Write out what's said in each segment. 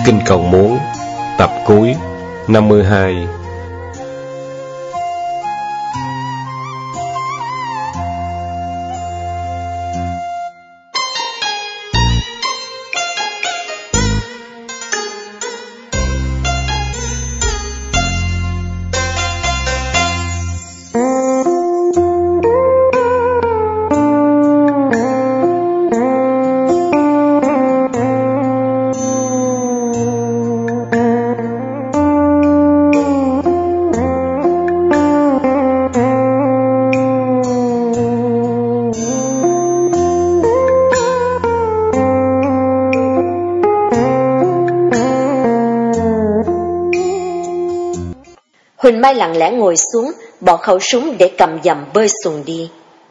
Kinh cầu muốn, tập cuối 52. Huỳnh Mai lặng lẽ ngồi xuống, bỏ khẩu súng để cầm dầm bơi xuồng đi.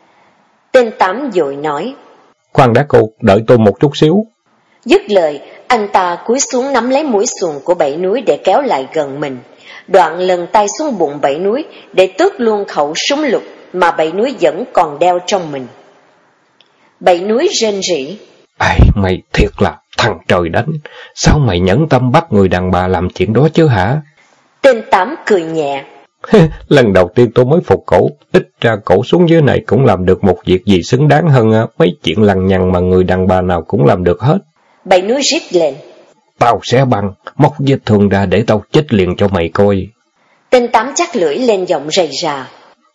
Tên Tám vội nói: Khoan đã cô, đợi tôi một chút xíu. Dứt lời, anh ta cúi xuống nắm lấy mũi xuồng của Bảy Núi để kéo lại gần mình. Đoạn lần tay xuống bụng Bảy Núi để tước luôn khẩu súng lục mà Bảy Núi vẫn còn đeo trong mình. Bảy Núi rên rỉ: Ai, mày thiệt là thằng trời đánh, sao mày nhẫn tâm bắt người đàn bà làm chuyện đó chứ hả? Tên Tám cười nhẹ: Lần đầu tiên tôi mới phục cổ, ít ra cổ xuống dưới này cũng làm được một việc gì xứng đáng hơn mấy chuyện lằng nhằng mà người đàn bà nào cũng làm được hết. Bảy Núi rít lên: Tao sẽ băng, móc vết thương ra để tao chết liền cho mày coi. Tên Tám chắc lưỡi lên giọng rầy rà: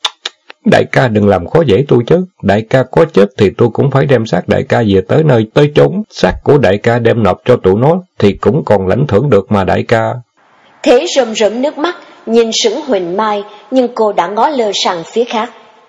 Đại ca đừng làm khó dễ tôi chứ, đại ca có chết thì tôi cũng phải đem xác đại ca về tới nơi tới chốn, xác của đại ca đem nộp cho tụi nó thì cũng còn lãnh thưởng được mà đại ca. Thế rơm rớm nước mắt, nhìn sững Huỳnh Mai, nhưng cô đã ngó lơ sang phía khác.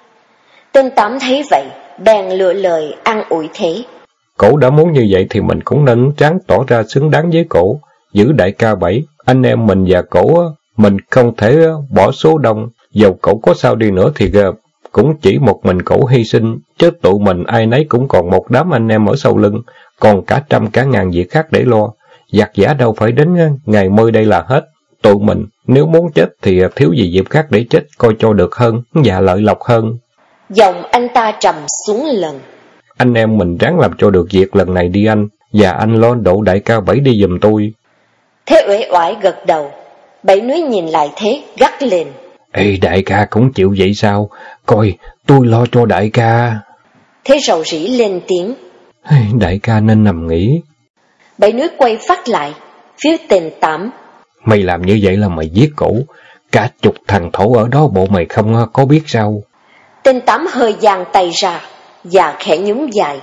Tên Tám thấy vậy, bèn lựa lời an ủi Thế: Cổ đã muốn như vậy thì mình cũng nên ráng tỏ ra xứng đáng với cổ, giữ đại ca Bảy, anh em mình và cổ, mình không thể bỏ số đông, dầu cổ có sao đi nữa thì cũng chỉ một mình cổ hy sinh, chứ tụi mình ai nấy cũng còn một đám anh em ở sau lưng, còn cả trăm cả ngàn việc khác để lo, giặc giả đâu phải đến ngày mơi đây là hết. Tụi mình nếu muốn chết thì thiếu gì dịp khác để chết coi cho được hơn và lợi lộc hơn. Giọng anh ta trầm xuống lần: Anh em mình ráng làm cho được việc lần này đi anh, và anh lo độ đại ca Bảy đi giùm tôi. Thế uể oải gật đầu. Bảy Núi nhìn lại Thế gắt lên: Ê, đại ca cũng chịu vậy sao? Coi, tôi lo cho đại ca. Thế rầu rĩ lên tiếng: Đại ca nên nằm nghỉ. Bảy Núi quay phát lại phía tên Tám: Mày làm như vậy là mày giết cổ, cả chục thằng thổ ở đó bộ mày không có biết sao? Tên Tám hơi giang tay ra và khẽ nhún vai: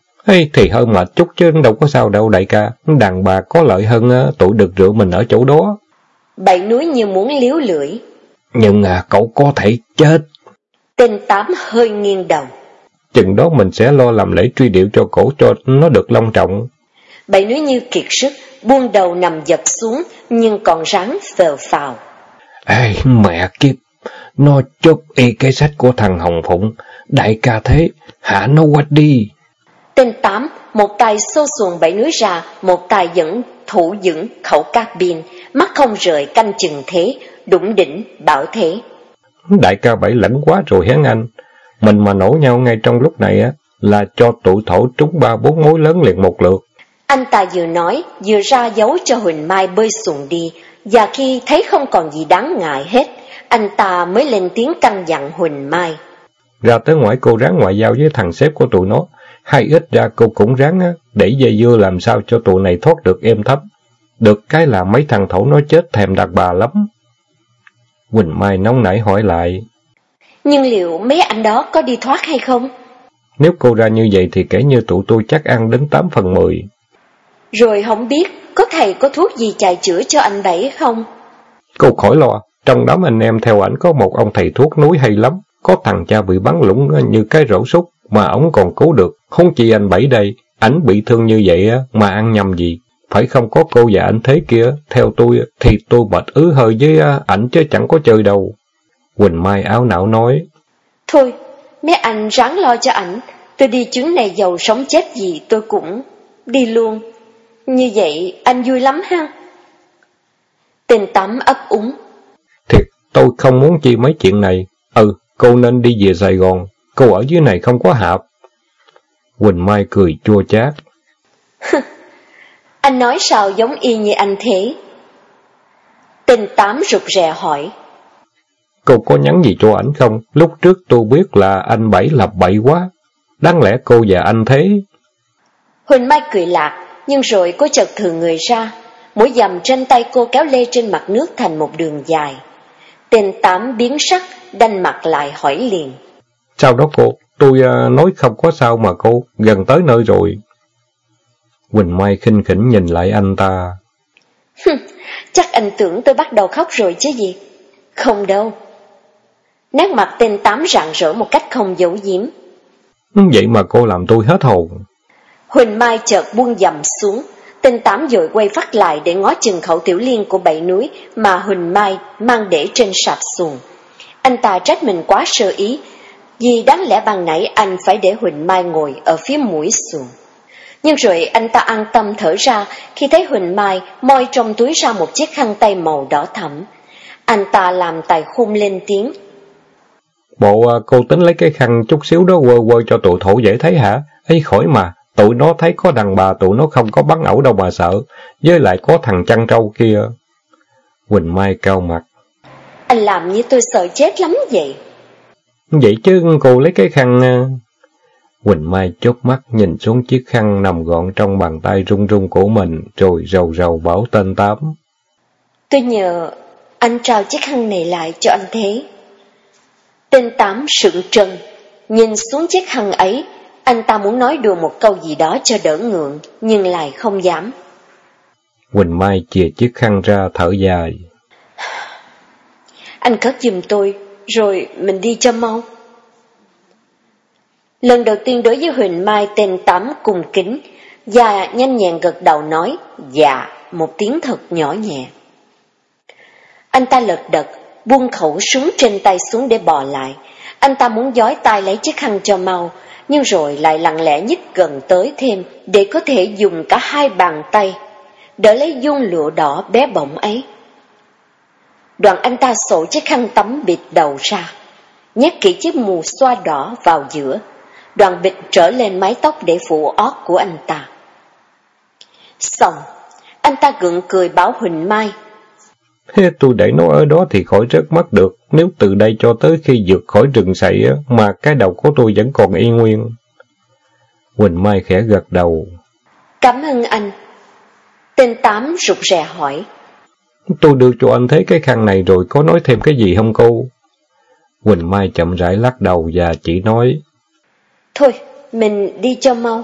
Thì hơi mệt chút chứ đâu có sao đâu đại ca, đàn bà có lợi hơn tụi được rượu mình ở chỗ đó. Bảy Núi như muốn liếu lưỡi: Nhưng cậu có thể chết. Tên Tám hơi nghiêng đầu: Chừng đó mình sẽ lo làm lễ truy điệu cho cổ cho nó được long trọng. Bảy Núi như kiệt sức, buông đầu nằm dập xuống, nhưng còn ráng phờ phào: Ê, mẹ kiếp, nó chốt y cái sách của thằng Hồng Phụng, đại ca Thế, hạ nó qua đi. Tên Tám, một tay xô xuồng Bảy Núi ra, một tay vẫn thủ vững khẩu cát pin, mắt không rời canh chừng Thế, đủng đỉnh bảo Thế: Đại ca Bảy lãnh quá rồi hén anh, mình mà nổ nhau ngay trong lúc này là cho tụi thổ trúng 3-4 mối lớn liền một lượt. Anh ta vừa nói, vừa ra dấu cho Huỳnh Mai bơi xuồng đi, và khi thấy không còn gì đáng ngại hết, anh ta mới lên tiếng căn dặn Huỳnh Mai: Ra tới ngoài cô ráng ngoại giao với thằng sếp của tụi nó, hay ít ra cô cũng ráng để dây dưa làm sao cho tụi này thoát được êm thấp. Được cái là mấy thằng thổ nó chết thèm đàn bà lắm. Huỳnh Mai nóng nảy hỏi lại: Nhưng liệu mấy anh đó có đi thoát hay không? Nếu cô ra như vậy thì kể như tụi tôi chắc ăn đến 8/10. Rồi không biết có thầy có thuốc gì chạy chữa cho anh Bảy không? Cô khỏi lo, trong đám anh em theo ảnh có một ông thầy thuốc núi hay lắm. Có thằng cha bị bắn lũng như cái rổ súc mà ổng còn cứu được. Không chỉ anh Bảy đây, ảnh bị thương như vậy mà ăn nhầm gì. Phải không có cô và anh Thế kia, theo tôi thì tôi bạch hơi với ảnh chứ chẳng có chơi đâu. Huỳnh Mai áo não nói: Thôi, mấy anh ráng lo cho ảnh, tôi đi chuyến này giàu sống chết gì tôi cũng đi luôn. Như vậy anh vui lắm ha. Tên Tám ấp úng: Thiệt, tôi không muốn chi mấy chuyện này. Cô nên đi về Sài Gòn, cô ở dưới này không có hạp. Huỳnh Mai cười chua chát: Anh nói sao giống y như anh thế? Tên Tám rụt rè hỏi. Cô có nhắn gì cho ảnh không? Lúc trước tôi biết là anh Bảy lập bậy quá. Đáng lẽ cô và anh thế. Huỳnh Mai cười lạc, nhưng rồi cô chợt thừ người ra. Mũi dầm trên tay cô kéo lê trên mặt nước thành một đường dài. Tên Tám biến sắc, đanh mặt lại hỏi liền. Sao đó cô? Tôi nói không có sao mà cô, gần tới nơi rồi. Huỳnh Mai khinh khỉnh nhìn lại anh ta. Chắc anh tưởng tôi bắt đầu khóc rồi chứ gì? Không đâu. Nét mặt tên Tám rạng rỡ một cách không giấu giếm. Vậy mà cô làm tôi hết hồn. Huỳnh Mai chợt buông dầm xuống. Tên Tám vội quay phát lại để ngó chừng khẩu tiểu liên của Bảy Núi mà Huỳnh Mai mang để trên sạp xuồng. Anh ta trách mình quá sơ ý, vì đáng lẽ ban nãy anh phải để Huỳnh Mai ngồi ở phía mũi xuồng. Nhưng rồi anh ta an tâm thở ra khi thấy Huỳnh Mai moi trong túi ra một chiếc khăn tay màu đỏ thẫm. Anh ta làm tài khôn lên tiếng. Bộ cô tính lấy cái khăn chút xíu đó quơ quơ cho tụi thổ dễ thấy hả? Ấy khỏi mà, tụi nó thấy có đàn bà tụi nó không có bắn ẩu đâu mà sợ, với lại có thằng chăn trâu kia. Huỳnh Mai cau mặt. Anh làm như tôi sợ chết lắm vậy. Vậy chứ cô lấy cái khăn... Huỳnh Mai chớp mắt nhìn xuống chiếc khăn nằm gọn trong bàn tay run run của mình, rồi rầu rầu bảo tên Tám. Tôi nhờ anh trao chiếc khăn này lại cho anh thế. Tên Tám sững trân, nhìn xuống chiếc khăn ấy. Anh ta muốn nói đùa một câu gì đó cho đỡ ngượng, nhưng lại không dám. Huỳnh Mai chìa chiếc khăn ra thở dài. Anh cất giùm tôi, rồi mình đi cho mau. Lần đầu tiên đối với Huỳnh Mai, tên Tám cung kính và nhanh nhẹn gật đầu nói dạ một tiếng thật nhỏ nhẹ. Anh ta lật đật buông khẩu súng trên tay xuống để bò lại. Anh ta muốn giói tay lấy chiếc khăn cho mau, nhưng rồi lại lặng lẽ nhích gần tới thêm để có thể dùng cả hai bàn tay đỡ lấy vuông lụa đỏ bé bỏng ấy. Đoạn anh ta xổ chiếc khăn tắm bịt đầu ra, nhét kỹ chiếc mù xoa đỏ vào giữa, đoạn bịt trở lên mái tóc để phủ ót của anh ta. Xong, anh ta gượng cười bảo Huỳnh Mai. Tôi để nó ở đó thì khỏi rớt mất được, nếu từ đây cho tới khi vượt khỏi rừng sậy mà cái đầu của tôi vẫn còn y nguyên. Huỳnh Mai khẽ gật đầu. Cảm ơn anh. Tên Tám rụt rè hỏi. Tôi đưa cho anh thấy cái khăn này rồi có nói thêm cái gì không cô? Huỳnh Mai chậm rãi lắc đầu và chỉ nói. Thôi, mình đi cho mau.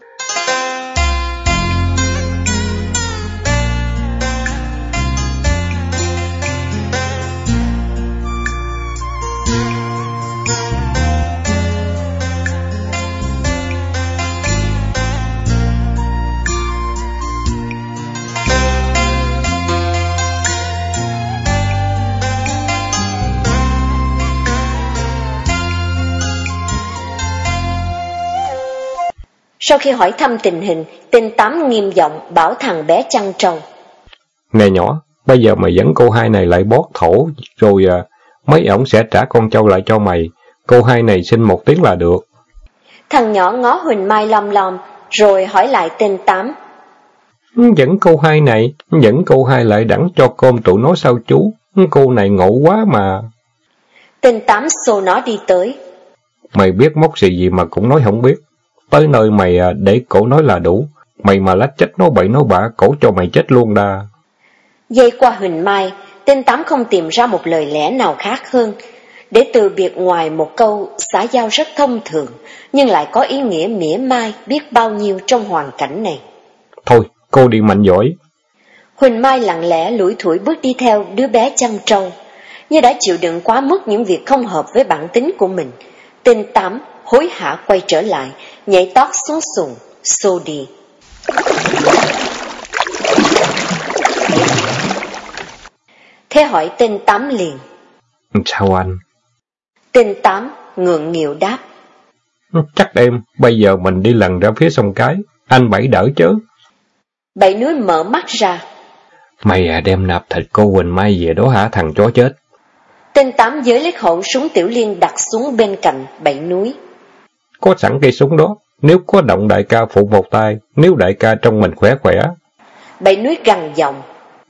Sau khi hỏi thăm tình hình, tên Tám nghiêm giọng bảo thằng bé chăn trâu. Nè nhỏ, bây giờ mày dẫn cô hai này lại bót thổ, rồi mấy ổng sẽ trả con trâu lại cho mày. Cô hai này xin một tiếng là được. Thằng nhỏ ngó Huỳnh Mai lom lom, rồi hỏi lại tên Tám. Dẫn cô hai này, dẫn cô hai lại đẳng cho cơm tụi nó sao chú? Cô này ngộ quá mà. Tên Tám xô nó đi tới. Mày biết móc gì mà cũng nói không biết. Tới nơi mày để cổ nói là đủ. Mày mà lách chết nó bậy nó bạ, cổ cho mày chết luôn đa. Dây qua Huỳnh Mai, tên Tám không tìm ra một lời lẽ nào khác hơn để từ biệt ngoài một câu xã giao rất thông thường, nhưng lại có ý nghĩa mỉa mai biết bao nhiêu trong hoàn cảnh này. Thôi, cô đi mạnh giỏi. Huỳnh Mai lặng lẽ lủi thủi bước đi theo đứa bé chăn trâu. Như đã chịu đựng quá mức những việc không hợp với bản tính của mình, tên Tám hối hả quay trở lại, nhảy tót xuống xuồng, xô đi. Thế hỏi tên Tám liền. Sao anh? Tên Tám ngượng nghịu đáp. Chắc em, bây giờ mình đi lần ra phía sông Cái, anh Bảy đỡ chứ. Bảy Núi mở mắt ra. Mày đem nạp thịt cô Huỳnh Mai về đó hả thằng chó chết? Tên Tám giới lấy khẩu súng tiểu liên đặt xuống bên cạnh Bảy Núi. Có sẵn cây súng đó, nếu có động đại ca phụ một tay, nếu đại ca trong mình khỏe khỏe. Bảy núi gằn giọng.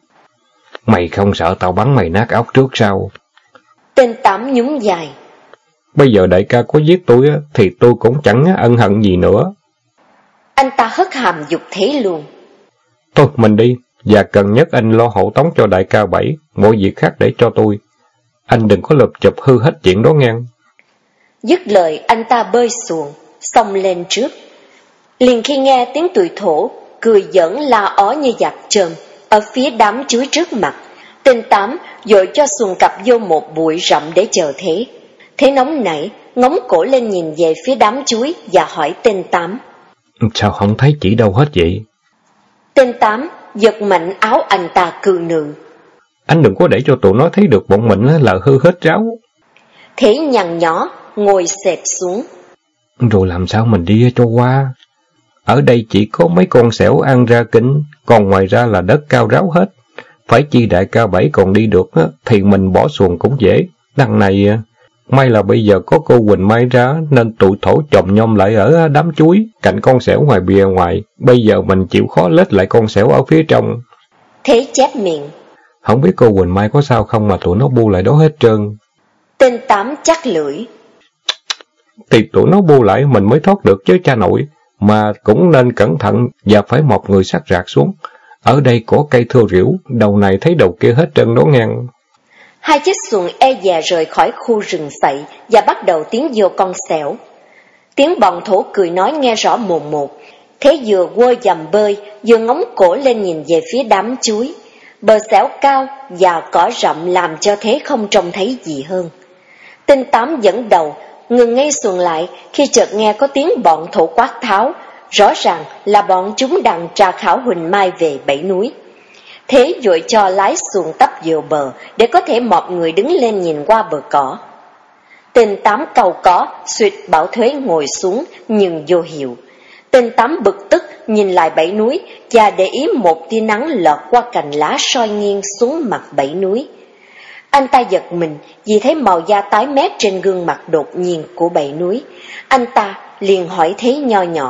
Mày không sợ tao bắn mày nát óc trước sao? Tên Tám nhún dài. Bây giờ đại ca có giết tôi thì tôi cũng chẳng ân hận gì nữa. Anh ta hất hàm dục thế luôn. Thôi mình đi, và cần nhất anh lo hộ tống cho đại ca Bảy, mọi việc khác để cho tôi. Anh đừng có lụp chụp hư hết chuyện đó ngang. Dứt lời anh ta bơi xuồng, xông lên trước. Liền khi nghe tiếng tụi thổ, cười giỡn la ó như giặc trơm, ở phía đám chuối trước mặt, tên Tám dội cho xuồng cặp vô một bụi rậm để chờ thế. Thế nóng nảy, ngóng cổ lên nhìn về phía đám chuối và hỏi tên Tám. Sao không thấy chỉ đâu hết vậy? Tên Tám giật mạnh áo anh ta cự nự. Anh đừng có để cho tụi nó thấy được bọn mình là hư hết ráo. Thế nhằn nhỏ, ngồi xẹp xuống. Rồi làm sao mình đi cho qua? Ở đây chỉ có mấy con sẻo ăn ra kính, còn ngoài ra là đất cao ráo hết. Phải chi đại ca Bảy còn đi được thì mình bỏ xuồng cũng dễ. Đằng này, may là bây giờ có cô Quỳnh Mai ra nên tụi thổ chồng nhom lại ở đám chuối, cạnh con sẻo ngoài bìa ngoài. Bây giờ mình chịu khó lết lại con sẻo ở phía trong. Thế chép miệng. Không biết cô Quỳnh Mai có sao không mà tụi nó bu lại đó hết trơn. Tên Tám chắc lưỡi. Thì tụi nó bu lại mình mới thoát được chứ cha nội. Mà cũng nên cẩn thận và phải một người sát rạc xuống. Ở đây có cây thưa rỉu, đầu này thấy đầu kia hết trơn đó ngang. Hai chiếc xuồng e dè rời khỏi khu rừng sậy và bắt đầu tiến vô con sẻo. Tiếng bọn thổ cười nói nghe rõ mồn một. Thế vừa quơ dầm bơi, vừa ngóng cổ lên nhìn về phía đám chuối. Bờ sẻo cao và cỏ rậm làm cho thế không trông thấy gì hơn. Tên Tám dẫn đầu, ngừng ngay xuồng lại khi chợt nghe có tiếng bọn thổ quát tháo. Rõ ràng là bọn chúng đang tra khảo Huỳnh Mai về Bảy Núi. Thế vội cho lái xuồng tấp vào bờ để có thể một người đứng lên nhìn qua bờ cỏ. Tên Tám cầu có, suýt bảo Thuế ngồi xuống nhưng vô hiệu. Tên Tám bực tức nhìn lại Bảy Núi và để ý một tia nắng lọt qua cành lá soi nghiêng xuống mặt Bảy Núi. Anh ta giật mình vì thấy màu da tái mét trên gương mặt đột nhiên của Bảy Núi. Anh ta liền hỏi Thế nho nhỏ.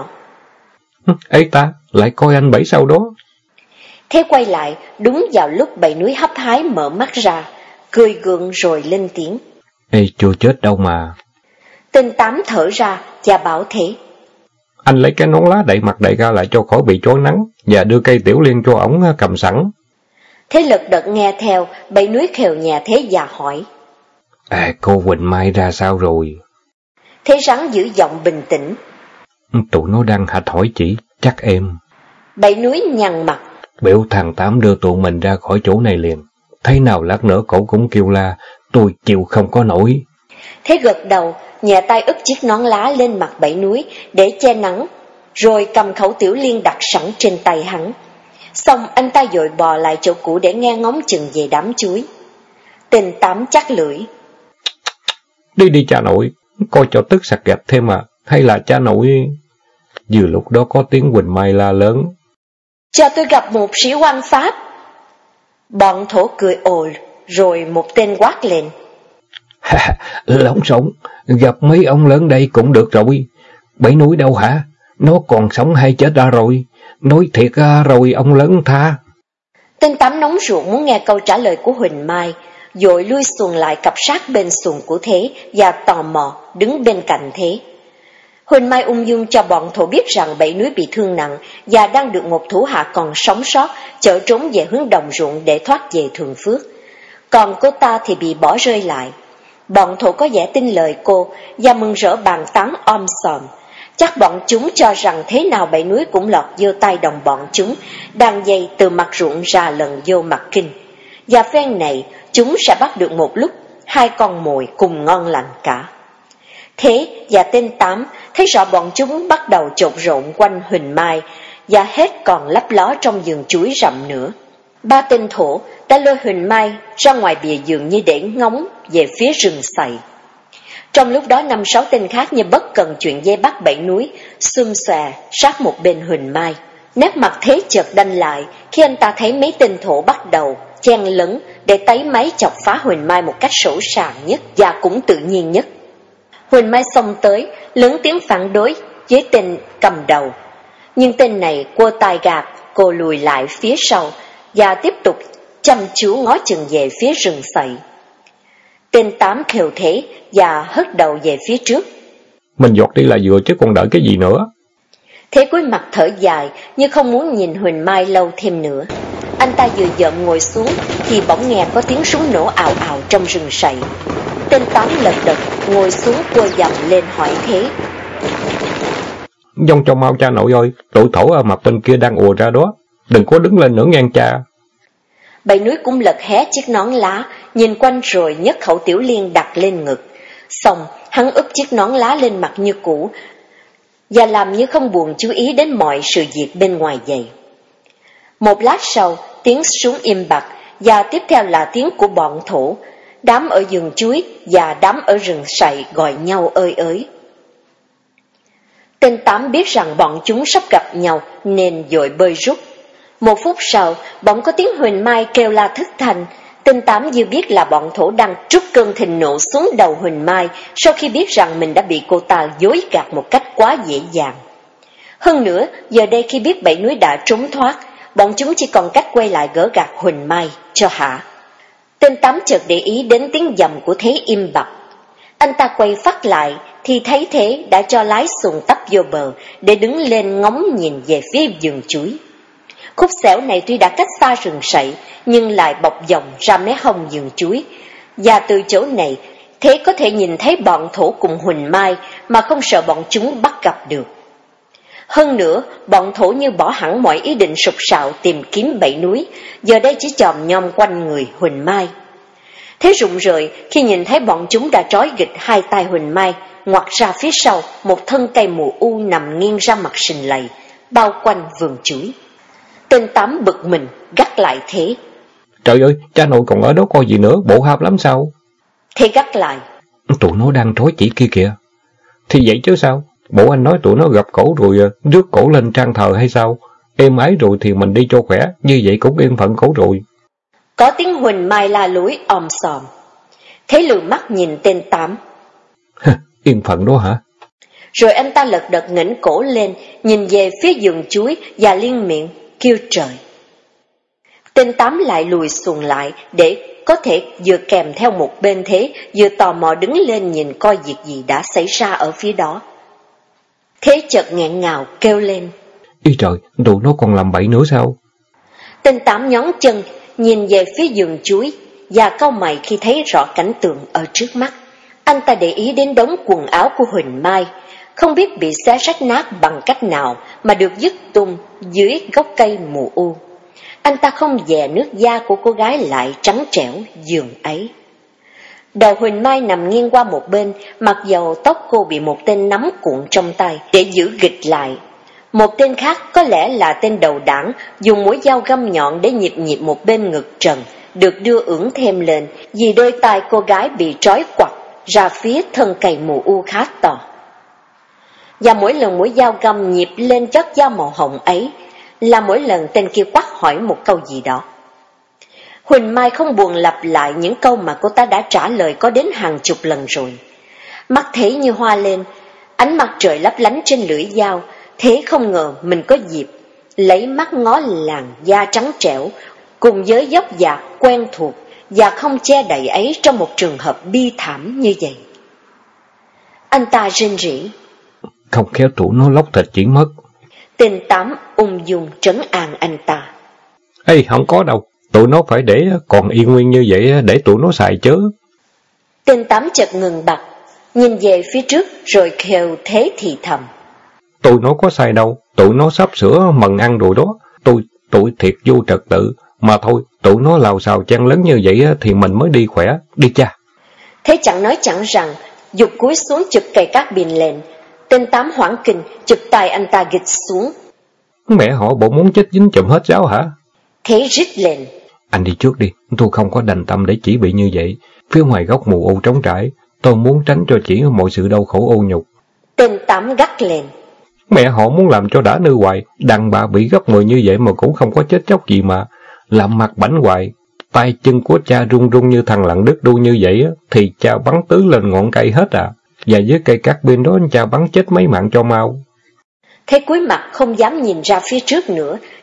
Ê ta, lại coi anh Bảy sau đó. Thế quay lại, đúng vào lúc Bảy Núi hấp hái mở mắt ra, cười gượng rồi lên tiếng. Ê, chưa chết đâu mà. Tên Tám thở ra và bảo Thế. Anh lấy cái nón lá đậy mặt đại ca lại cho khỏi bị chói nắng, và đưa cây tiểu liên cho ổng cầm sẵn. Thế lật đật nghe theo, Bảy Núi khều nhà Thế và hỏi. Cô Quỳnh Mai ra sao rồi? Thế rắn giữ giọng bình tĩnh. Tụi nó đang hạch hỏi chị, chắc em. Bảy Núi nhăn mặt. Biểu thằng Tám đưa tụi mình ra khỏi chỗ này liền. Thế nào lát nữa cậu cũng kêu la, tôi chịu không có nổi. Thế gật đầu, nhẹ tay ức chiếc nón lá lên mặt Bảy Núi để che nắng, rồi cầm khẩu tiểu liên đặt sẵn trên tay hắn. Xong anh ta vội bò lại chỗ cũ để nghe ngóng chừng về đám chuối. Tên Tám chắc lưỡi. Đi cha nội, coi cho tức sặc gạch thêm mà, hay là cha nội... Vừa lúc đó có tiếng Quỳnh Mai la lớn. Cho tôi gặp một sĩ quan Pháp. Bọn thổ cười ồ, rồi một tên quát lên. Lỏng sống, gặp mấy ông lớn đây cũng được rồi. Bảy Núi đâu hả? Nó còn sống hay chết ra rồi? Nói thiệt rồi ông lớn tha. Tên Tám nóng ruột muốn nghe câu trả lời của Huỳnh Mai, vội lui xuồng lại cặp sát bên xuồng của Thế và tò mò đứng bên cạnh Thế. Huỳnh Mai ung dung cho bọn thổ biết rằng Bảy Núi bị thương nặng và đang được một thủ hạ còn sống sót chở trốn về hướng đồng ruộng để thoát về Thường Phước. Còn cô ta thì bị bỏ rơi lại. Bọn thổ có vẻ tin lời cô và mừng rỡ bàn tán om sòm. Chắc bọn chúng cho rằng thế nào Bảy Núi cũng lọt vô tay đồng bọn chúng, đang dây từ mặt ruộng ra lần vô mặt kinh. Và phen này chúng sẽ bắt được một lúc hai con mồi cùng ngon lành cả. Thế và tên Tám thấy rõ bọn chúng bắt đầu chộn rộn quanh Huỳnh Mai và hết còn lấp ló trong vườn chuối rậm nữa. Ba tên thổ đã lôi Huỳnh Mai ra ngoài bìa vườn như để ngóng về phía rừng sậy. Trong lúc đó 5-6 tên khác như bất cần chuyện dây bắt Bảy Núi xum xòe sát một bên Huỳnh Mai. Nét mặt Thế chợt đanh lại khi anh ta thấy mấy tên thổ bắt đầu chen lấn để tấy máy chọc phá Huỳnh Mai một cách sỗ sàng nhất và cũng tự nhiên nhất. Huỳnh Mai xông tới lớn tiếng phản đối với tên cầm đầu, nhưng tên này quơ tay gạt cô lùi lại phía sau và tiếp tục chăm chú ngó chừng về phía rừng sậy. Tên Tám khều thế và hất đầu về phía trước. Mình giọt đi là vừa chứ còn đợi cái gì nữa. Thế cúi mặt thở dài như không muốn nhìn Huỳnh Mai lâu thêm nữa. Anh ta vừa dợm ngồi xuống thì bỗng nghe có tiếng súng nổ ào ào trong rừng sậy. Tên Tám lật đật ngồi xuống cua dầm lên hỏi Thế. Dông cho mau cha nội ơi, tụi thổ ở mặt bên kia đang ùa ra đó, đừng có đứng lên nữa ngang cha. Bảy Núi cũng lật hé chiếc nón lá, nhìn quanh rồi nhấc khẩu tiểu liên đặt lên ngực. Xong hắn úp chiếc nón lá lên mặt như cũ và làm như không buồn chú ý đến mọi sự việc bên ngoài vậy. Một lát sau, tiếng súng im bặt và tiếp theo là tiếng của bọn thổ. Đám ở vườn chuối và đám ở rừng sậy gọi nhau ơi ới. Tên Tám biết rằng bọn chúng sắp gặp nhau nên vội bơi rút. Một phút sau, bỗng có tiếng Huỳnh Mai kêu la thất thanh. Tên Tám như biết là bọn thổ đang trút cơn thịnh nộ xuống đầu Huỳnh Mai sau khi biết rằng mình đã bị cô ta dối gạt một cách quá dễ dàng. Hơn nữa, giờ đây khi biết Bảy Núi đã trốn thoát, bọn chúng chỉ còn cách quay lại gỡ gạt Huỳnh Mai cho hả. Tên Tám chợt để ý đến tiếng dầm của Thế im bặt. Anh ta quay phát lại thì thấy Thế đã cho lái xuồng tấp vô bờ để đứng lên ngóng nhìn về phía vườn chuối. Khúc xẻo này tuy đã cách xa rừng sậy nhưng lại bọc dòng ra mé hông vườn chuối, và từ chỗ này Thế có thể nhìn thấy bọn thổ cùng Huỳnh Mai mà không sợ bọn chúng bắt gặp được. Hơn nữa, bọn thổ như bỏ hẳn mọi ý định sục sạo tìm kiếm Bảy Núi, giờ đây chỉ chòm nhom quanh người Huỳnh Mai. Thế rụng rời khi nhìn thấy bọn chúng đã trói gịch hai tay Huỳnh Mai, ngoặt ra phía sau một thân cây mù u nằm nghiêng ra mặt sình lầy, bao quanh vườn chuối. Tên Tám bực mình gắt lại Thế. Trời ơi, cha nội còn ở đó coi gì nữa, bộ hạp lắm sao? Thế gắt lại. Tụi nó đang trói chỉ kia kìa. Thì vậy chứ sao? Bộ anh nói tụi nó gặp cổ rồi rước cổ lên trang thờ hay sao? Êm ái rồi thì mình đi cho khỏe, như vậy cũng yên phận cổ rồi. Có tiếng Huỳnh Mai la lối om sòm. Thế lùi mắt nhìn tên Tám. Yên phận đó hả? Rồi anh ta lật đật ngẩng cổ lên, nhìn về phía vườn chuối và liên miệng kêu trời. Tên Tám lại lùi xuồng lại để có thể vừa kèm theo một bên Thế, vừa tò mò đứng lên nhìn coi việc gì đã xảy ra ở phía đó. Thế chợt nghẹn ngào kêu lên. Ý trời, tụi nó còn làm bậy nữa sao? Tên Tám nhón chân, nhìn về phía vườn chuối và cau mày khi thấy rõ cảnh tượng ở trước mắt. Anh ta để ý đến đống quần áo của Huỳnh Mai, không biết bị xé rách nát bằng cách nào mà được vứt tung dưới gốc cây mù u. Anh ta không dè nước da của cô gái lại trắng trẻo giường ấy. Đầu Huỳnh Mai nằm nghiêng qua một bên, mặc dầu tóc cô bị một tên nắm cuộn trong tay để giữ gịch lại. Một tên khác, có lẽ là tên đầu đảng, dùng mũi dao găm nhọn để nhịp một bên ngực trần, được đưa ưỡn thêm lên vì đôi tai cô gái bị trói quặt ra phía thân cây mù u khá to. Và mỗi lần mũi dao găm nhịp lên chót dao màu hồng ấy là mỗi lần tên kia quát hỏi một câu gì đó. Huỳnh Mai không buồn lặp lại những câu mà cô ta đã trả lời có đến hàng chục lần rồi. Mắt Thế như hoa lên, ánh mặt trời lấp lánh trên lưỡi dao. Thế không ngờ mình có dịp lấy mắt ngó làn da trắng trẻo cùng với dốc dạc quen thuộc và không che đậy ấy trong một trường hợp bi thảm như vậy. Anh ta rên rỉ. Không khéo tụi nó lóc thịt chỉ mất. Tên Tám ung dung trấn an anh ta. Ê, không có đâu. Tụi nó phải để còn yên nguyên như vậy để tụi nó xài chứ. Tên Tám chợt ngừng bặt, nhìn về phía trước rồi kêu Thế thì thầm. Tụi nó có sai đâu, tụi nó sắp sửa mần ăn rồi đó. Tụi thiệt vô trật tự. Mà thôi, tụi nó lào xào chen lớn như vậy thì mình mới đi khỏe, đi cha. Thế chẳng nói chẳng rằng, giục cúi xuống chụp cây cát bìn lên. Tên Tám hoảng kinh, chụp tay anh ta gịch xuống. Mẹ họ bộ muốn chết dính chùm hết giáo hả? Thế rít lên. Anh đi trước đi, tôi không có đành tâm để chỉ bị như vậy. Phía ngoài góc mù u trống trải, tôi muốn tránh cho chỉ mọi sự đau khổ ô nhục. Tên Tám gắt lên. Mẹ họ muốn làm cho đã nư hoài, đàn bà bị gấp 10 như vậy mà cũng không có chết chóc gì mà. Làm mặt bảnh hoài, tay chân của cha run run như thằng lặn đứt đuôi như vậy thì cha bắn tứ lên ngọn cây hết à. Và với cây cát bên đó cha bắn chết mấy mạng cho mau. Thế cúi mặt không dám nhìn ra phía trước nữa,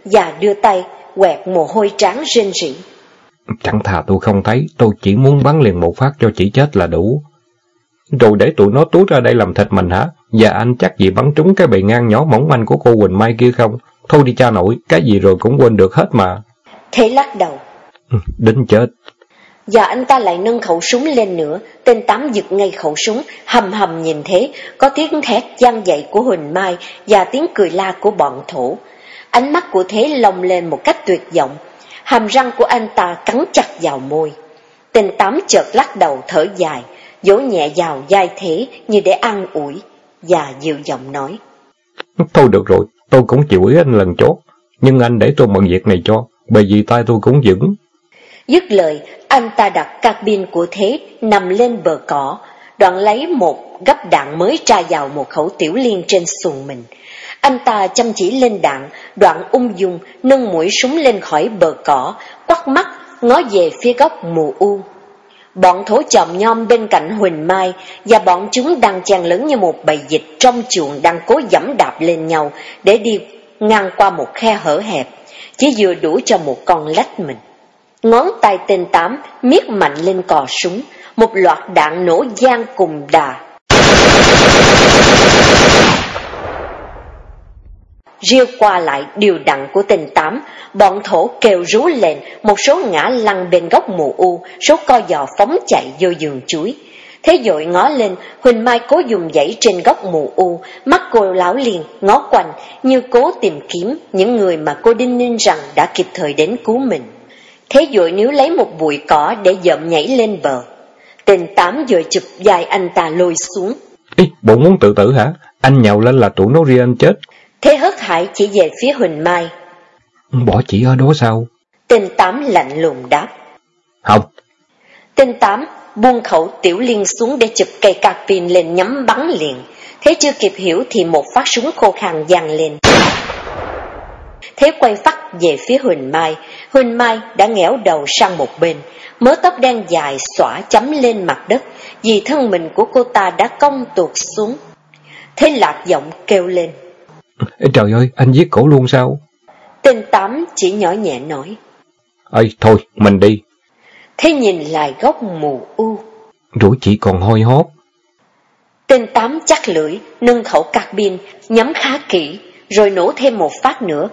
và đưa tay quẹt mồ hôi trán rên rỉ. Chẳng thà tôi không thấy, tôi chỉ muốn bắn liền một phát cho chị chết là đủ. Rồi để tụi nó túi ra đây làm thịt mình hả? Và anh chắc gì bắn trúng cái bề ngang nhỏ mỏng manh của cô Quỳnh Mai kia không? Thôi đi cha nội, cái gì rồi cũng quên được hết mà. Thế lắc đầu. Đến chết. Và anh ta lại nâng khẩu súng lên nữa. Tên Tám giật ngay khẩu súng, hầm hầm nhìn thế, có tiếng thét vang dậy của Huỳnh Mai và tiếng cười la của bọn thổ. Ánh mắt của Thế lồng lên một cách tuyệt vọng, hàm răng của anh ta cắn chặt vào môi. Tên Tám chợt lắc đầu thở dài, vỗ nhẹ vào vai Thế như để an ủi, và dịu giọng nói. Thôi được rồi, tôi cũng chịu ý anh lần chót, nhưng anh để tôi bận việc này cho, bởi vì tay tôi cũng vững. Dứt lời, anh ta đặt cabin của Thế nằm lên bờ cỏ, đoạn lấy một gắp đạn mới tra vào một khẩu tiểu liên trên xuồng mình. Anh ta chăm chỉ lên đạn, đoạn ung dung nâng mũi súng lên khỏi bờ cỏ, quắt mắt ngó về phía góc mù u. Bọn thổ chòm nhom bên cạnh Huỳnh Mai và bọn chúng đang chen lấn như một bầy vịt trong chuồng đang cố giẫm đạp lên nhau để đi ngang qua một khe hở hẹp, chỉ vừa đủ cho một con lách mình. Ngón tay tên Tám miết mạnh lên cò súng, một loạt đạn nổ vang cùng đà. Riêu qua lại điều đặn của tên Tám, bọn thổ kêu rú lên, một số ngã lăn bên góc mù u, số co giò phóng chạy vô vườn chuối. Thế dội ngó lên, Huỳnh Mai cố dùng dãy trên góc mù u, mắt cô láo liền, ngó quanh, như cố tìm kiếm những người mà cô đinh ninh rằng đã kịp thời đến cứu mình. Thế dội níu lấy một bụi cỏ để dợm nhảy lên bờ. Tên Tám vừa chụp vai anh ta lôi xuống. Ý, bộ muốn tự tử hả? Anh nhào lên là tụi nó ria anh chết. Thế hớt hải chỉ về phía Huỳnh Mai. Bỏ chị ở đó sao? Tên Tám lạnh lùng đáp. Không. Tên Tám buông khẩu tiểu liên xuống để chụp cây carpin lên nhắm bắn liền. Thế chưa kịp hiểu thì một phát súng khô khan vang lên. Thế quay phắt về phía Huỳnh Mai. Huỳnh Mai đã ngẽo đầu sang một bên, mớ tóc đen dài xõa chấm lên mặt đất vì thân mình của cô ta đã cong tuột xuống. Thế lạc giọng kêu lên. Trời ơi, anh giết cổ luôn sao? Tên Tám chỉ nhỏ nhẹ nói. Ơi, thôi, mình đi. Thế nhìn lại góc mù u. Rủi chị còn hôi hốt. Tên Tám chắc lưỡi, nâng khẩu carabin, nhắm khá kỹ, rồi nổ thêm một phát nữa.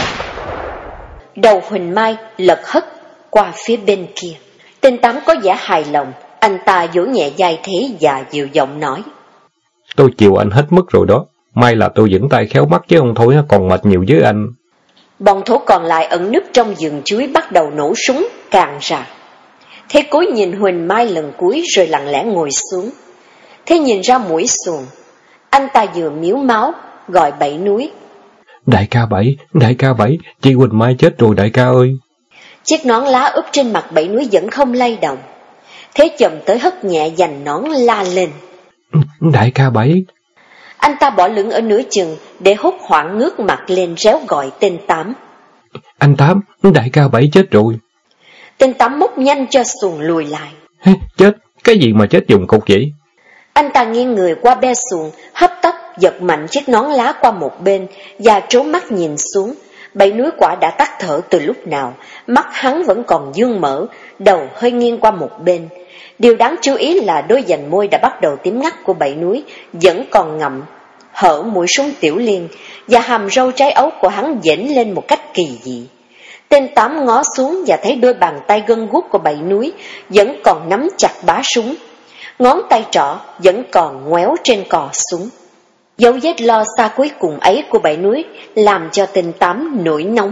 Đầu Huỳnh Mai lật hất qua phía bên kia. Tên Tám có vẻ hài lòng, anh ta vỗ nhẹ vai Thế và dịu giọng nói. Tôi chịu anh hết mức rồi đó. May là tôi vẫn tay khéo mắt chứ không thôi còn mệt nhiều với anh. Bọn thổ còn lại ẩn núp trong vườn chuối bắt đầu nổ súng càng rà. Thế cúi nhìn Huỳnh Mai lần cuối rồi lặng lẽ ngồi xuống. Thế nhìn ra mũi xuồng, anh ta vừa miếu máu gọi Bảy Núi. Đại ca Bảy, chị Huỳnh Mai chết rồi đại ca ơi. Chiếc nón lá úp trên mặt Bảy Núi vẫn không lay động. Thế chồm tới hất nhẹ giành nón la lên. Đại ca Bảy. Anh ta bỏ lửng ở nửa chừng để hốt hoảng ngước mặt lên réo gọi tên Tám. Anh Tám, đại ca Bảy chết rồi. Tên Tám móc nhanh cho xuồng lùi lại. Chết, cái gì mà chết dùng cục vậy? Anh ta nghiêng người qua be xuồng, hấp tấp giật mạnh chiếc nón lá qua một bên và trố mắt nhìn xuống. Bảy Núi quả đã tắt thở từ lúc nào, mắt hắn vẫn còn dương mở, đầu hơi nghiêng qua một bên. Điều đáng chú ý là đôi vành môi đã bắt đầu tím ngắt của Bảy Núi vẫn còn ngậm hở mũi súng tiểu liên, và hàm râu trái ấu của hắn dễn lên một cách kỳ dị. Tên Tám ngó xuống và thấy đôi bàn tay gân guốc của Bảy Núi vẫn còn nắm chặt bá súng, ngón tay trỏ vẫn còn ngoéo trên cò súng. Dấu vết lo xa cuối cùng ấy của Bảy Núi làm cho tên Tám nổi nóng.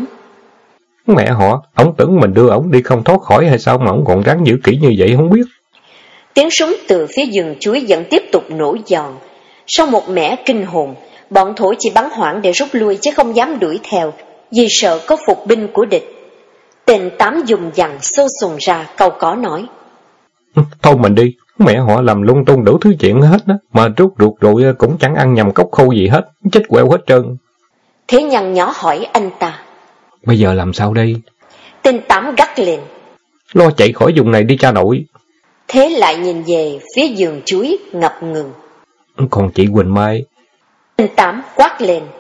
Mẹ họ, ổng tưởng mình đưa ổng đi không thoát khỏi hay sao mà ổng còn ráng giữ kỹ như vậy không biết. Tiếng súng từ phía vườn chuối vẫn tiếp tục nổ giòn. Sau một mẻ kinh hồn, bọn thổ chỉ bắn hoảng để rút lui chứ không dám đuổi theo, vì sợ có phục binh của địch. Tên Tám dùng dằn xô xuồng ra, cau có nói. Thôi mình đi, mẹ họ làm lung tung đủ thứ chuyện hết đó, mà rút ruột rồi cũng chẳng ăn nhầm cốc khô gì hết, chết quẹo hết trơn. Thế nhăn nhỏ hỏi anh ta. Bây giờ làm sao đây? Tên Tám gắt lên. Lo chạy khỏi vùng này đi cha nội. Thế lại nhìn về phía vườn chuối ngập ngừng. Còn chị Quỳnh Mai? Tên Tám quát lên.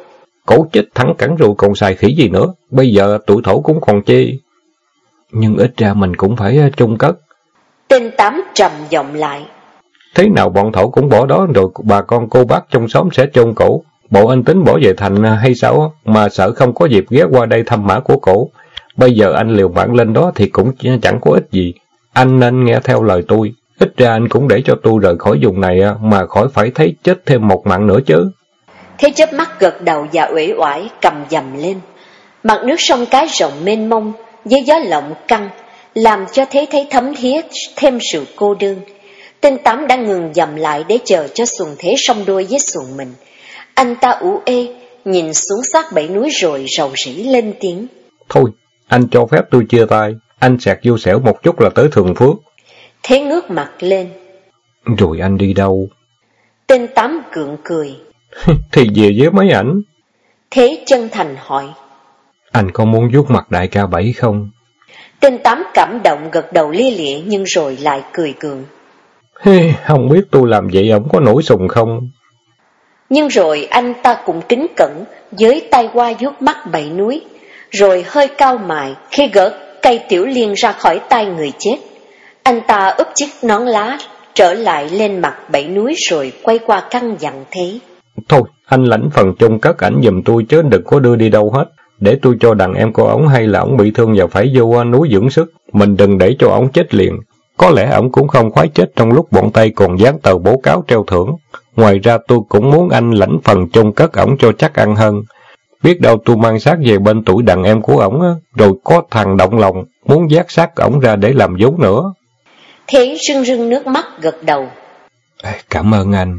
Cổ chết thẳng cẳng rồi còn xài khỉ gì nữa, bây giờ tuổi thổ cũng còn chê. Nhưng ít ra mình cũng phải chôn cất. Tên Tám trầm giọng lại. Thế nào bọn thổ cũng bỏ đó rồi bà con cô bác trong xóm sẽ chôn cổ. Bộ anh tính bỏ về thành hay sao mà sợ không có dịp ghé qua đây thăm mã của cổ. Bây giờ anh liều mạng lên đó thì cũng chẳng có ích gì. Anh nên nghe theo lời tôi. Ít ra anh cũng để cho tôi rời khỏi vùng này mà khỏi phải thấy chết thêm một mạng nữa chứ. Thế chớp mắt gật đầu và uể oải cầm dầm lên. Mặt nước sông Cái rộng mênh mông với gió lộng căng làm cho Thế thấy thấm thía thêm sự cô đơn. Tên Tám đã ngừng dầm lại để chờ cho xuồng Thế song đôi với xuồng mình. Anh ta ủ ê nhìn xuống xác bẫy núi rồi rầu rĩ lên tiếng. Thôi, anh cho phép tôi chia tay. Anh sẹt vô xẻo một chút là tới Thường Phước. Thế ngước mặt lên. Rồi anh đi đâu? Tên Tám gượng cười. Thì về với mấy ảnh. Thế chân thành hỏi. Anh có muốn vuốt mặt đại ca Bảy không? Tên Tám cảm động gật đầu lia lịa nhưng rồi lại cười gượng. Không biết tôi làm vậy ổng có nổi sùng không? Nhưng rồi anh ta cũng kính cẩn với tay qua vuốt mắt Bảy núi, rồi hơi cau mày khi gỡ cây tiểu liên ra khỏi tay người chết. Anh ta úp chiếc nón lá trở lại lên mặt Bảy núi rồi quay qua căn dặn Thế. Thôi, anh lãnh phần chôn cất ảnh giùm tôi chứ đừng có đưa đi đâu hết. Để tôi cho đàn em của ổng hay là ổng bị thương và phải vô núi dưỡng sức. Mình đừng để cho ổng chết liền. Có lẽ ổng cũng không khoái chết trong lúc bọn Tây còn dán tờ bố cáo treo thưởng. Ngoài ra tôi cũng muốn anh lãnh phần chôn cất ổng cho chắc ăn hơn. Biết đâu tôi mang xác về bên tuổi đàn em của ổng rồi có thằng động lòng muốn vác xác ổng ra để làm vốn nữa. Thế rưng rưng nước mắt gật đầu. Cảm ơn anh.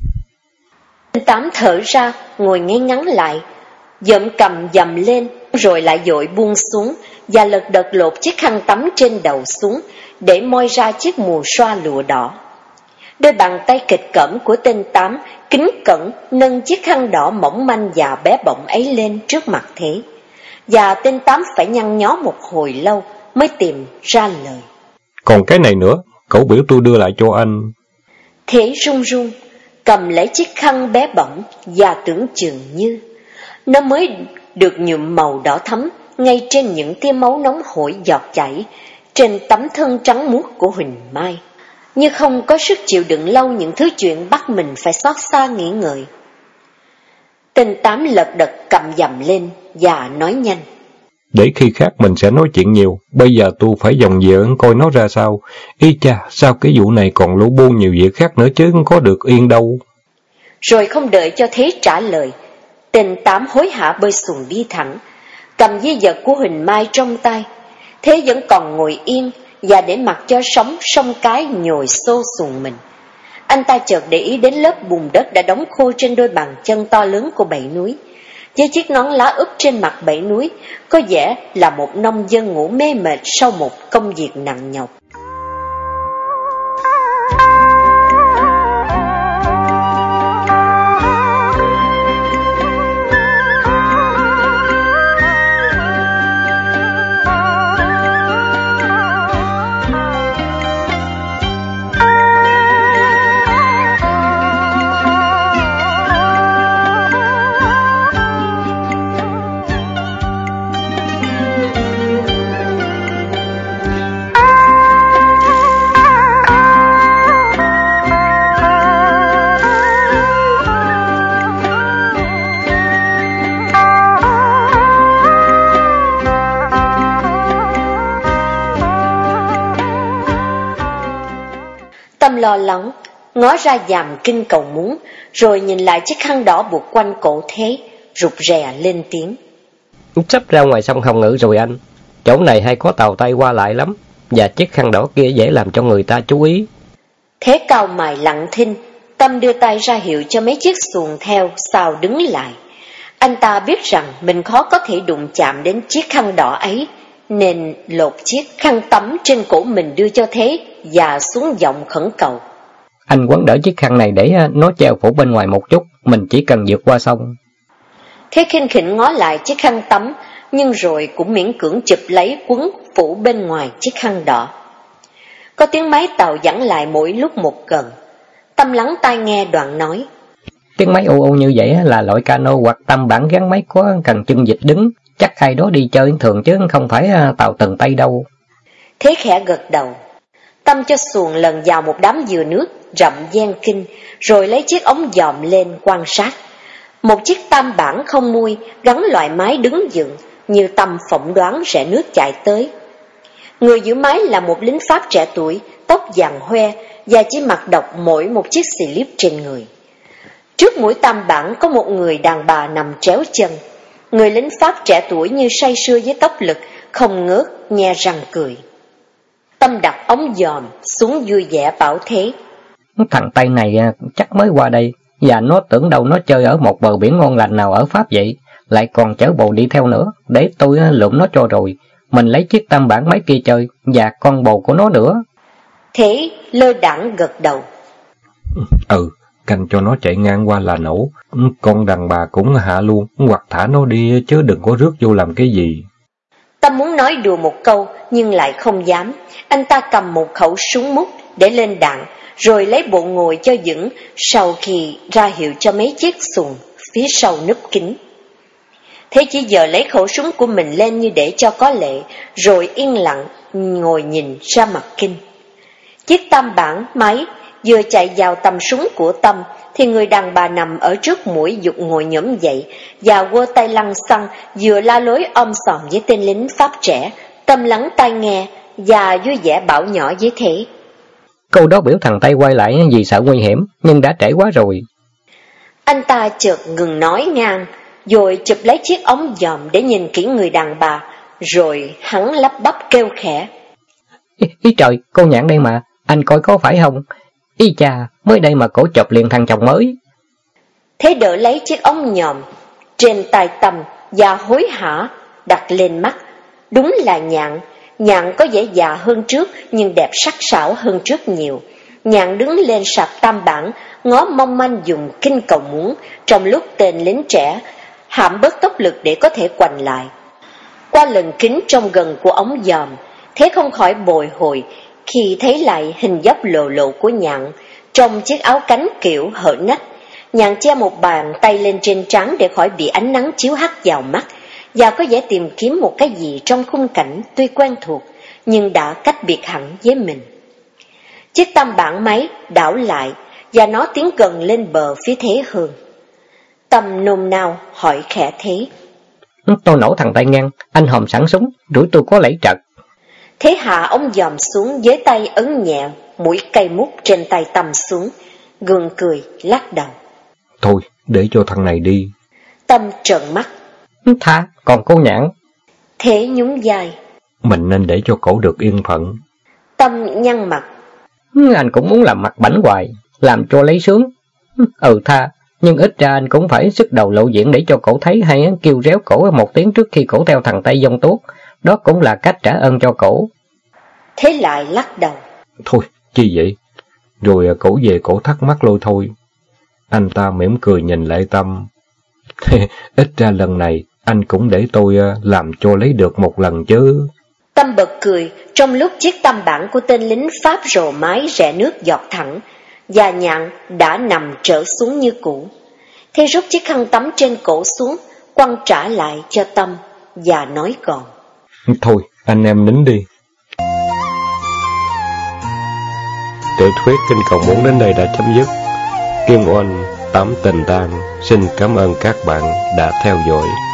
Tám thở ra ngồi ngay ngắn lại, dợm cầm dầm lên rồi lại dội buông xuống và lật đật lột chiếc khăn tắm trên đầu xuống để moi ra chiếc mùa xoa lụa đỏ. Đôi bàn tay kịch cỡm của tên Tám kính cẩn nâng chiếc khăn đỏ mỏng manh và bé bỏng ấy lên trước mặt Thế, và tên Tám phải nhăn nhó một hồi lâu mới tìm ra lời. Còn cái này nữa, cậu biểu tôi đưa lại cho anh. Thế run run cầm lấy chiếc khăn bé bỏng và tưởng chừng như nó mới được nhuộm màu đỏ thắm ngay trên những tia máu nóng hổi giọt chảy trên tấm thân trắng muốt của Huỳnh Mai, như không có sức chịu đựng lâu những thứ chuyện bắt mình phải xót xa nghĩ ngợi. Tên Tám lật đật cầm dầm lên và nói nhanh. Để khi khác mình sẽ nói chuyện nhiều, bây giờ tôi phải dòng về coi nó ra sao. Ý cha, sao cái vụ này còn lũ buôn nhiều việc khác nữa chứ có được yên đâu. Rồi không đợi cho Thế trả lời, tên Tám hối hả bơi xuồng đi thẳng, cầm di vật của Huỳnh Mai trong tay. Thế vẫn còn ngồi yên và để mặc cho sóng sông Cái nhồi xô xuồng mình. Anh ta chợt để ý đến lớp bùn đất đã đóng khô trên đôi bàn chân to lớn của Bảy núi. Với chiếc nón lá úp trên mặt Bảy núi, có vẻ là một nông dân ngủ mê mệt sau một công việc nặng nhọc. Tâm lo lắng, ngó ra dàm kinh cầu muốn, rồi nhìn lại chiếc khăn đỏ buộc quanh cổ Thế, rụt rè lên tiếng. Sắp ra ngoài sông Hồng Ngự rồi anh. Chỗ này hay có tàu Tây qua lại lắm, và chiếc khăn đỏ kia dễ làm cho người ta chú ý. Thế cau mày lặng thinh, Tâm đưa tay ra hiệu cho mấy chiếc xuồng theo sau đứng lại. Anh ta biết rằng mình khó có thể đụng chạm đến chiếc khăn đỏ ấy, nên lột chiếc khăn tắm trên cổ mình đưa cho Thế và xuống giọng khẩn cầu. Anh quấn đỡ chiếc khăn này để nó treo phủ bên ngoài một chút, mình chỉ cần vượt qua sông. Thế khinh khỉnh ngó lại chiếc khăn tắm, nhưng rồi cũng miễn cưỡng chụp lấy quấn phủ bên ngoài chiếc khăn đỏ. Có tiếng máy tàu dẫn lại mỗi lúc một gần. Tâm lắng tai nghe đoạn nói. Tiếng máy ô ô như vậy là loại cano hoặc tăm bản gắn máy có cần chân vịt đứng. Chắc ai đó đi chơi thường chứ không phải tàu tầng Tây đâu. Thế khẽ gật đầu. Tâm cho xuồng lần vào một đám dừa nước rậm gian kinh, rồi lấy chiếc ống dòm lên quan sát. Một chiếc tam bản không mui gắn loại mái đứng dựng, như Tâm phỏng đoán rẽ nước chạy tới. Người giữ mái là một lính Pháp trẻ tuổi, tóc vàng hoe và chỉ mặc độc mỗi một chiếc xì líp trên người. Trước mũi tam bản có một người đàn bà nằm tréo chân. Người lính Pháp trẻ tuổi như say sưa với tốc lực, không ngớt nhe răng cười. Tâm đặt ống dòm xuống vui vẻ bảo thế: Thằng Tây này chắc mới qua đây, và nó tưởng đâu nó chơi ở một bờ biển ngon lành nào ở Pháp vậy, lại còn chở bồ đi theo nữa, để tôi lượm nó cho rồi. Mình lấy chiếc tam bản máy kia chơi, và con bồ của nó nữa. Thế lơ đãng gật đầu. Canh cho nó chạy ngang qua là nổ. Con đàn bà cũng hạ luôn, hoặc thả nó đi chứ đừng có rước vô làm cái gì. Tâm muốn nói đùa một câu nhưng lại không dám. Anh ta cầm một khẩu súng mút để lên đạn, rồi lấy bộ ngồi cho vững sau khi ra hiệu cho mấy chiếc xuồng phía sau núp kín. Thế chỉ giờ lấy khẩu súng của mình lên như để cho có lệ, rồi yên lặng ngồi nhìn ra mặt kinh. Chiếc tam bản máy vừa chạy vào tầm súng của Tâm thì người đàn bà nằm ở trước mũi giục ngồi nhổm dậy và quơ tay lăng xăng, vừa la lối om sòm với tên lính Pháp trẻ. Tâm lắng tai nghe và vui vẻ bảo nhỏ với Thế: Câu đó biểu thằng Tây quay lại vì sợ nguy hiểm, nhưng đã trễ quá rồi. Anh ta chợt ngừng nói ngang, rồi chụp lấy chiếc ống dòm để nhìn kỹ người đàn bà, rồi hắn lắp bắp kêu khẽ: Ý trời, cô Nhạn đây mà, anh coi có phải không? Ý chà, mới đây mà cổ chộp liền thằng chồng mới. Thế đỡ lấy chiếc ống nhòm trên tay Tâm và hối hả đặt lên mắt. Đúng là Nhạn. Nhạn có vẻ già hơn trước nhưng đẹp sắc sảo hơn trước nhiều. Nhạn đứng lên sạp tam bản, ngó mong manh dùng kinh cầu muốn, trong lúc tên lính trẻ hãm bớt tốc lực để có thể quành lại. Qua lần kính trong gần của ống dòm, Thế không khỏi bồi hồi khi thấy lại hình dốc lồ lộ của Nhạn trong chiếc áo cánh kiểu hở nách. Nhạn che một bàn tay lên trên trán để khỏi bị ánh nắng chiếu hắt vào mắt, và có vẻ tìm kiếm một cái gì trong khung cảnh tuy quen thuộc nhưng đã cách biệt hẳn với mình. Chiếc tam bản máy đảo lại và nó tiến gần lên bờ phía Thế hơn. Tâm nôn nao hỏi khẽ Thế: Tôi nổ thằng Tây ngang, anh hòm sẵn súng, rủi tôi có lẫy trật. Thế hạ ống dòm xuống, với tay ấn nhẹ mũi cây mút trên tay Tâm xuống, gượng cười lắc đầu: Thôi, để cho thằng này đi. Tâm trợn mắt: Tha, còn cô Nhạn? Thế nhún vai: Mình nên để cho cổ được yên phận. Tâm nhăn mặt: Anh cũng muốn làm mặt bảnh hoài, làm cho lấy sướng. Tha, nhưng ít ra anh cũng phải sức đầu lộ diện để cho cổ thấy, hay kêu réo cổ một tiếng trước khi cổ theo thằng Tây dông tuốt. Đó cũng là cách trả ơn cho cổ. Thế lại lắc đầu: Thôi, chi vậy? Rồi cổ về cổ thắc mắc lôi thôi. Anh ta mỉm cười nhìn lại Tâm. Ít ra lần này anh cũng để tôi làm cho lấy được một lần chứ. Tâm bật cười trong lúc chiếc tam bản của tên lính Pháp rồ mái rẽ nước giọt thẳng, và Nhạn đã nằm trở xuống như cũ. Thế rút chiếc khăn tắm trên cổ xuống, quăng trả lại cho Tâm và nói còn: Thôi, anh em nín đi. Tiểu thuyết Kinh Cầu Muốn đến đây đã chấm dứt. Kim Oanh, Tám Tình Tang xin cảm ơn các bạn đã theo dõi.